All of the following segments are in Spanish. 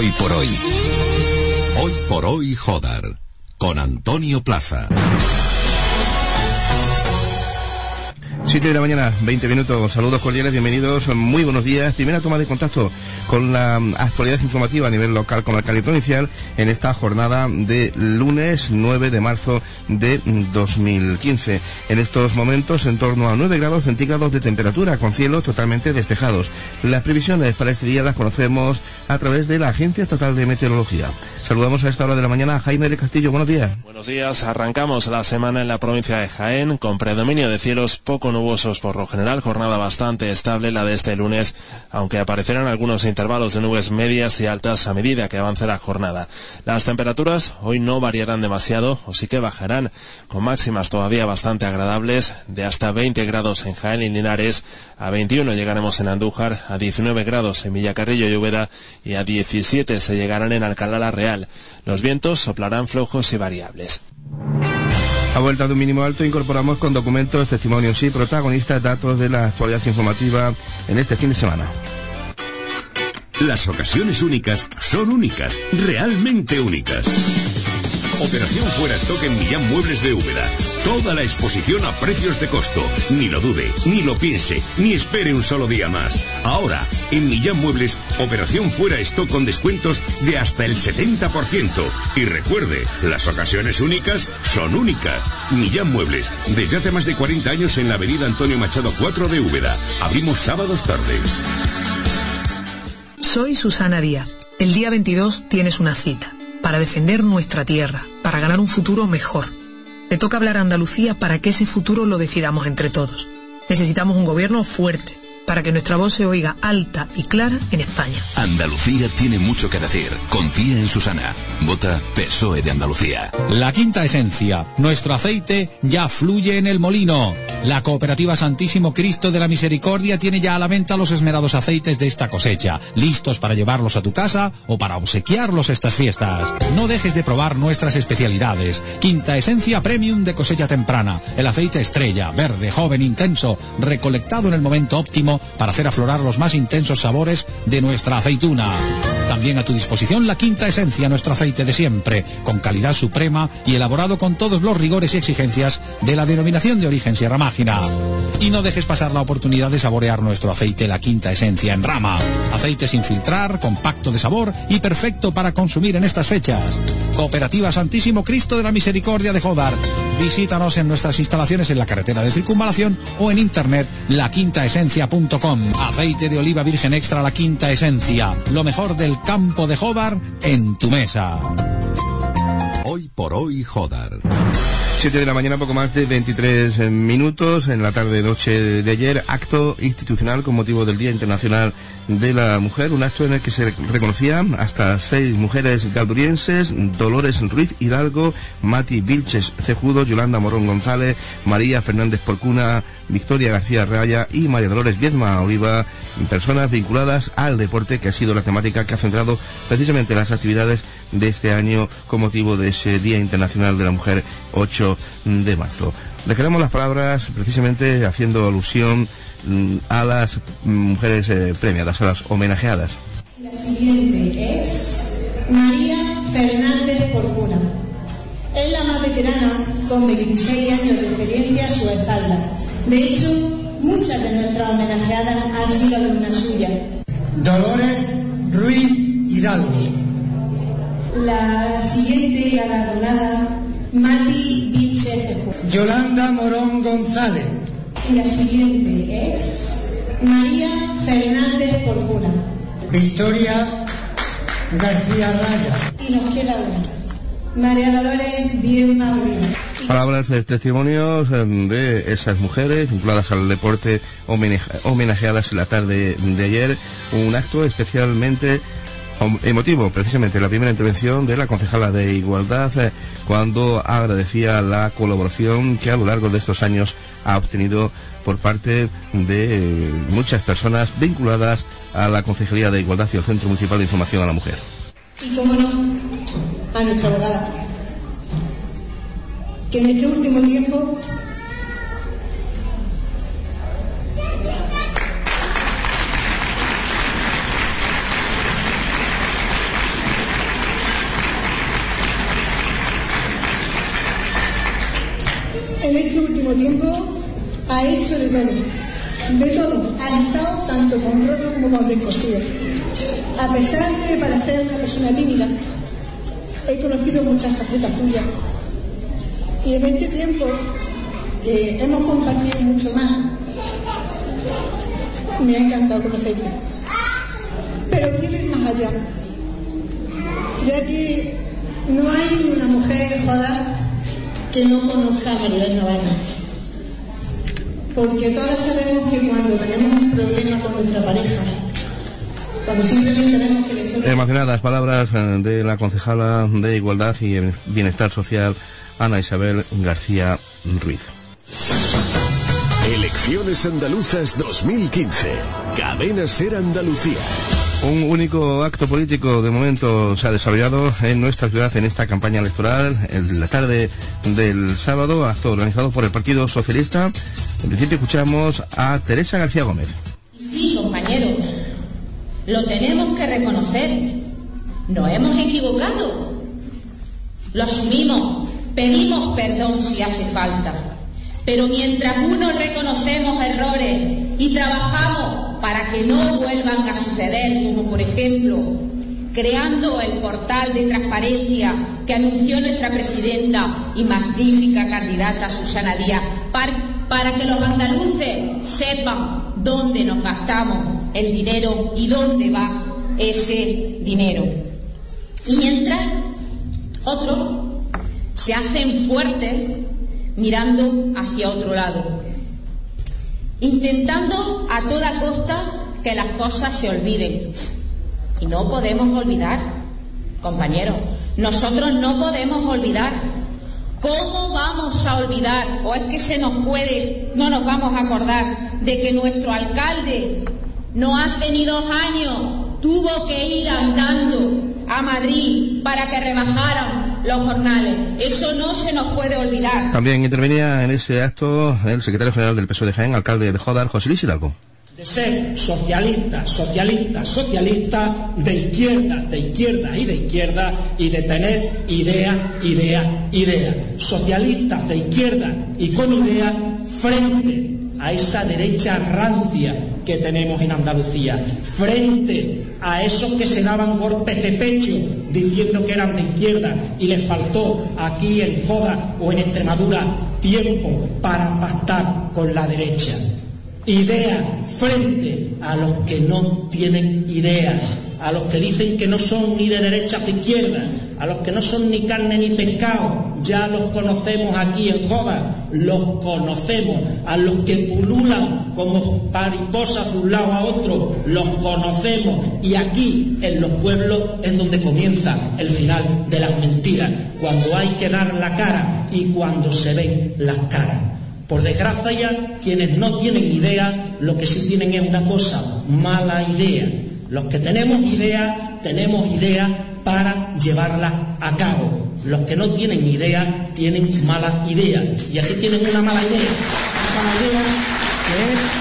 Hoy por hoy. Hoy por hoy, Jodar. Con Antonio Plaza. 7 de la mañana, 20 minutos. Saludos cordiales, bienvenidos, muy buenos días. Primera toma de contacto con la actualidad informativa a nivel local, comarcal y provincial en esta jornada de lunes 9 de marzo de 2015. En estos momentos, en torno a 9 grados centígrados de temperatura, con cielos totalmente despejados. Las previsiones para este día las conocemos a través de la Agencia Estatal de Meteorología. Saludamos a esta hora de la mañana a Jaime del Castillo. Buenos días. Buenos días. Arrancamos la semana en la provincia de Jaén con predominio de cielos poco nubosos por lo general, jornada bastante estable la de este lunes, aunque aparecerán algunos intervalos de nubes medias y altas a medida que avance la jornada. Las temperaturas hoy no variarán demasiado, o sí que bajarán, con máximas todavía bastante agradables, de hasta 20 grados en Jaén y Linares, a 21 llegaremos en Andújar, a 19 grados en Villacarrillo y Úbeda y a 17 se llegarán en Alcalá la Real. Los vientos soplarán flojos y variables. A vuelta de un mínimo alto incorporamos con documentos, testimonios y protagonistas datos de la actualidad informativa en este fin de semana. Las ocasiones únicas son únicas, realmente únicas. Operación Fuera Stock en Millán Muebles de Úbeda. Toda la exposición a precios de costo. Ni lo dude, ni lo piense, ni espere un solo día más. Ahora, en Millán Muebles, Operación Fuera Stock con descuentos de hasta el 70%. Y recuerde, las ocasiones únicas son únicas. Millán Muebles, desde hace más de 40 años en la avenida Antonio Machado 4 de Úbeda. Abrimos sábados tardes. Soy Susana Díaz. El día 22 tienes una cita para defender nuestra tierra, para ganar un futuro mejor. Te toca hablar a Andalucía para que ese futuro lo decidamos entre todos. Necesitamos un gobierno fuerte, para que nuestra voz se oiga alta y clara en España. Andalucía tiene mucho que decir. Confía en Susana. Vota PSOE de Andalucía. La Quinta Esencia. Nuestro aceite ya fluye en el molino. La Cooperativa Santísimo Cristo de la Misericordia tiene ya a la venta los esmerados aceites de esta cosecha, listos para llevarlos a tu casa o para obsequiarlos estas fiestas. No dejes de probar nuestras especialidades. Quinta Esencia Premium de cosecha temprana. El aceite estrella, verde, joven, intenso, recolectado en el momento óptimo para hacer aflorar los más intensos sabores de nuestra aceituna. También a tu disposición la Quinta Esencia, nuestro aceite de siempre, con calidad suprema y elaborado con todos los rigores y exigencias de la denominación de origen Sierra Mágina. Y no dejes pasar la oportunidad de saborear nuestro aceite, la Quinta Esencia en rama. Aceite sin filtrar, compacto de sabor y perfecto para consumir en estas fechas. Cooperativa Santísimo Cristo de la Misericordia de Jodar. Visítanos en nuestras instalaciones en la carretera de Circunvalación o en internet laquintaesencia.com. Aceite de oliva virgen extra La Quinta Esencia. Lo mejor del campo de Jodar en tu mesa. Hoy por hoy, Jodar. 7 de la mañana, poco más de 23 minutos, en la tarde-noche de ayer, acto institucional con motivo del Día Internacional de la Mujer, un acto en el que se reconocían hasta 6 mujeres galdurienses: Dolores Ruiz Hidalgo, Mati Vilches Cejudo, Yolanda Morón González, María Fernández Porcuna, Victoria García Raya y María Dolores Viedma Oliva, personas vinculadas al deporte, que ha sido la temática que ha centrado precisamente las actividades de este año con motivo de ese Día Internacional de la Mujer, 8 de marzo. Le quedamos las palabras precisamente haciendo alusión a las mujeres premiadas, a las homenajeadas. La siguiente es María Fernández Porcuna. Es la más veterana, con 26 años de experiencia a su espalda. De hecho, muchas de nuestras homenajeadas han sido alumnas suyas. Dolores Ruiz Hidalgo. La siguiente galardonada, Mati Vilches Cejudo. Yolanda Morón González. Y la siguiente es María Fernández Porcuna. Victoria García Raya. Y nos queda una, María Dolores Viedma Oliva. Palabras de testimonios de esas mujeres vinculadas al deporte, homenajeadas en la tarde de ayer. Un acto especialmente emotivo, precisamente la primera intervención de la concejala de Igualdad, cuando agradecía la colaboración que a lo largo de estos años ha obtenido por parte de muchas personas vinculadas a la Concejalía de Igualdad y al Centro Municipal de Información a la Mujer. Y cómo no, a nuestra abogada, que en este último tiempo ha hecho de todo, ha estado tanto con roto como con descosido. A pesar de parecer una persona tímida, he conocido muchas facetas tuyas y en este tiempo hemos compartido mucho más. Me ha encantado conocerte, pero quiero ir más allá, ya que no hay una mujer en Joda que no conozca a Maribel Navarro, porque todas sabemos que cuando tenemos un problema con nuestra pareja, cuando simplemente tenemos que elegir... Emocionadas palabras de la concejala de Igualdad y Bienestar Social, Ana Isabel García Ruiz. Elecciones andaluzas 2015. Cadena SER Andalucía. Un único acto político de momento se ha desarrollado en nuestra ciudad en esta campaña electoral, en la tarde del sábado, acto organizado por el Partido Socialista. En principio escuchamos a Teresa García Gómez. Sí, compañeros, lo tenemos que reconocer. Nos hemos equivocado. Lo asumimos, pedimos perdón si hace falta. Pero mientras unos reconocemos errores y trabajamos para que no vuelvan a suceder, como por ejemplo creando el portal de transparencia que anunció nuestra presidenta y magnífica candidata Susana Díaz, para que los andaluces sepan dónde nos gastamos el dinero y dónde va ese dinero. Y mientras otros se hacen fuertes mirando hacia otro lado, intentando a toda costa que las cosas se olviden. Y no podemos olvidar, compañeros, nosotros no podemos olvidar. ¿Cómo vamos a olvidar? ¿O es que no nos vamos a acordar de que nuestro alcalde no hace ni 2 años tuvo que ir andando a Madrid para que rebajaran los jornales? Eso no se nos puede olvidar. También intervenía en ese acto el secretario general del PSOE de Jaén, alcalde de Jódar, José Luis Hidalgo. De ser socialista, de izquierda y de tener idea. Socialistas de izquierda y con idea frente a esa derecha rancia que tenemos en Andalucía, frente a esos que se daban golpes de pecho diciendo que eran de izquierda y les faltó aquí en Joda o en Extremadura tiempo para pactar con la derecha. Idea frente a los que no tienen idea, a los que dicen que no son ni de derecha ni de izquierda, a los que no son ni carne ni pescado. Ya los conocemos aquí en Joda, los conocemos. A los que pululan como mariposas de un lado a otro, los conocemos. Y aquí, en los pueblos, es donde comienza el final de las mentiras, cuando hay que dar la cara y cuando se ven las caras. Por desgracia, quienes no tienen idea, lo que sí tienen es una cosa, mala idea. Los que tenemos idea para llevarla a cabo. Los que no tienen idea, tienen malas ideas. Y aquí tienen una mala idea. Una mala idea que es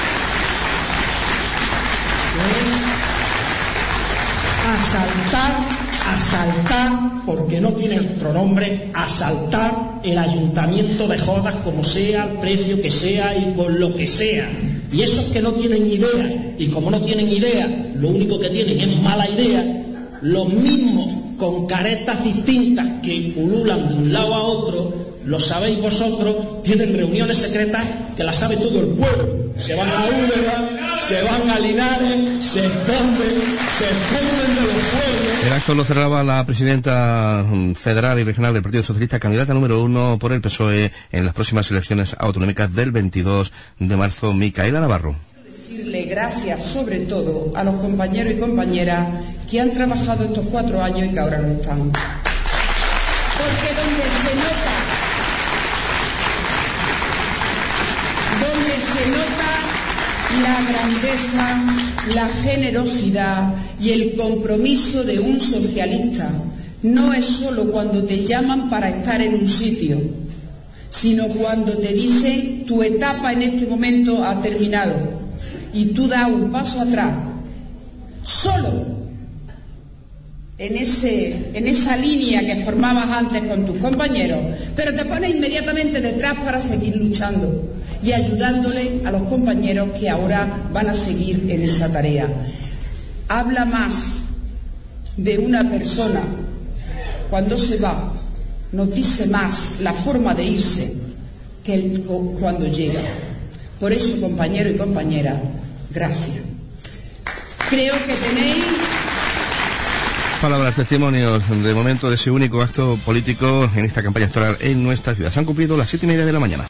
asaltar, porque no tiene otro nombre, asaltar el ayuntamiento de Jodas, como sea, al precio que sea y con lo que sea. Y esos que no tienen idea, y como no tienen idea, lo único que tienen es mala idea, los mismos con caretas distintas que pululan de un lado a otro, lo sabéis vosotros, tienen reuniones secretas que las sabe todo el pueblo. Se van a Úbeda, se van a Linares, se esconden de los pueblos. El acto lo cerraba la presidenta federal y regional del Partido Socialista, candidata número 1 por el PSOE en las próximas elecciones autonómicas del 22 de marzo, Micaela Navarro. Decirle gracias sobre todo a los compañeros y compañeras que han trabajado estos 4 años y que ahora no están. Porque donde se nota la grandeza, la generosidad y el compromiso de un socialista no es solo cuando te llaman para estar en un sitio, sino cuando te dicen tu etapa en este momento ha terminado y tú das un paso atrás, solo en esa línea que formabas antes con tus compañeros, pero te pones inmediatamente detrás para seguir luchando y ayudándole a los compañeros que ahora van a seguir en esa tarea. Habla más de una persona cuando se va, nos dice más la forma de irse que cuando llega. Por eso, compañero y compañera, gracias. Creo que tenéis palabras, testimonios de momento de ese único acto político en esta campaña electoral en nuestra ciudad. Se han cumplido las 7:30 de la mañana.